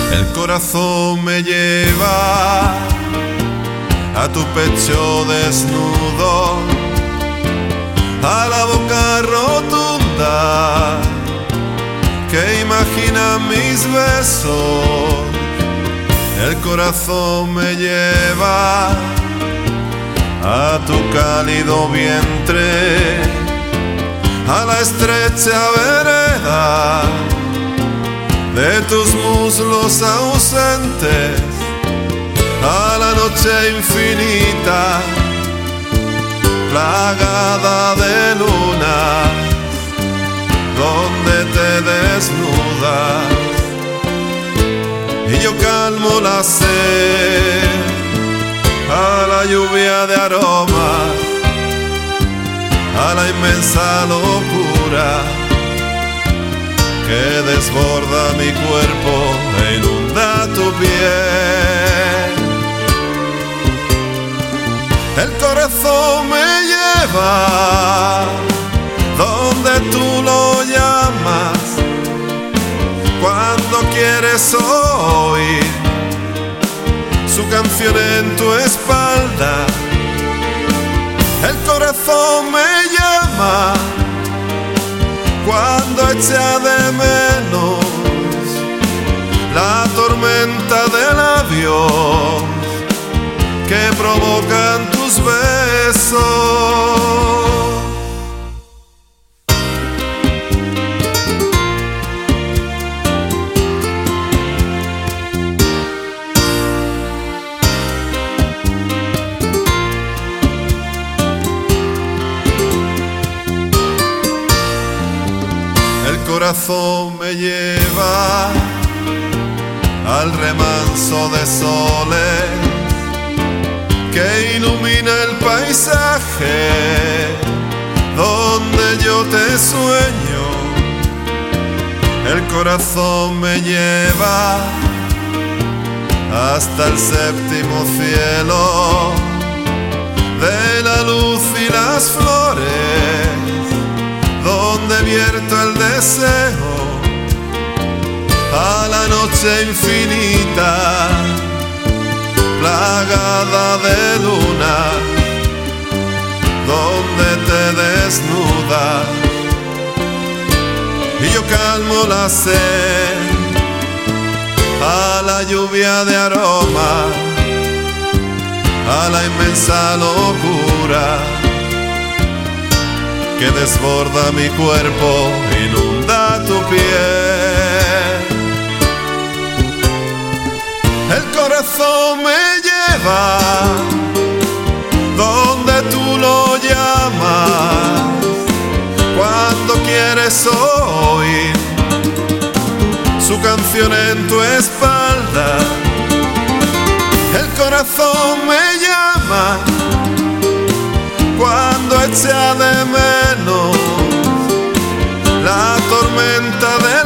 El corazón me lleva a tu pecho desnudo, a la boca rotunda que imagina mis besos. El corazón me lleva a tu cálido vientre, a la estrecha vereda de tus muslos ausentes, a la noche infinita plagada de luna, donde te desnudas y yo calmo la sed a la lluvia de aromas, a la inmensa locura que desborda mi cuerpo e inunda tu piel. El corazón me lleva donde tú lo llamas, cuando quieres oír su canción en tu espalda. El corazón me llama cuando echa de menos la tormenta de labios que provocan tus besos. El corazón me lleva al remanso de soles que ilumina el paisaje donde yo te sueño. El corazón me lleva hasta el séptimo cielo de la luz y las flores, donde vierto el deseo a la noche infinita plagada de luna, donde te desnudas y yo calmo la sed a la lluvia de aroma, a la inmensa locura que desborda mi cuerpo, inunda tu piel. El corazón me lleva donde tú lo llamas, cuando quieres oír su canción en tu espalda. El corazón me llama cuando echa de menos la tormenta de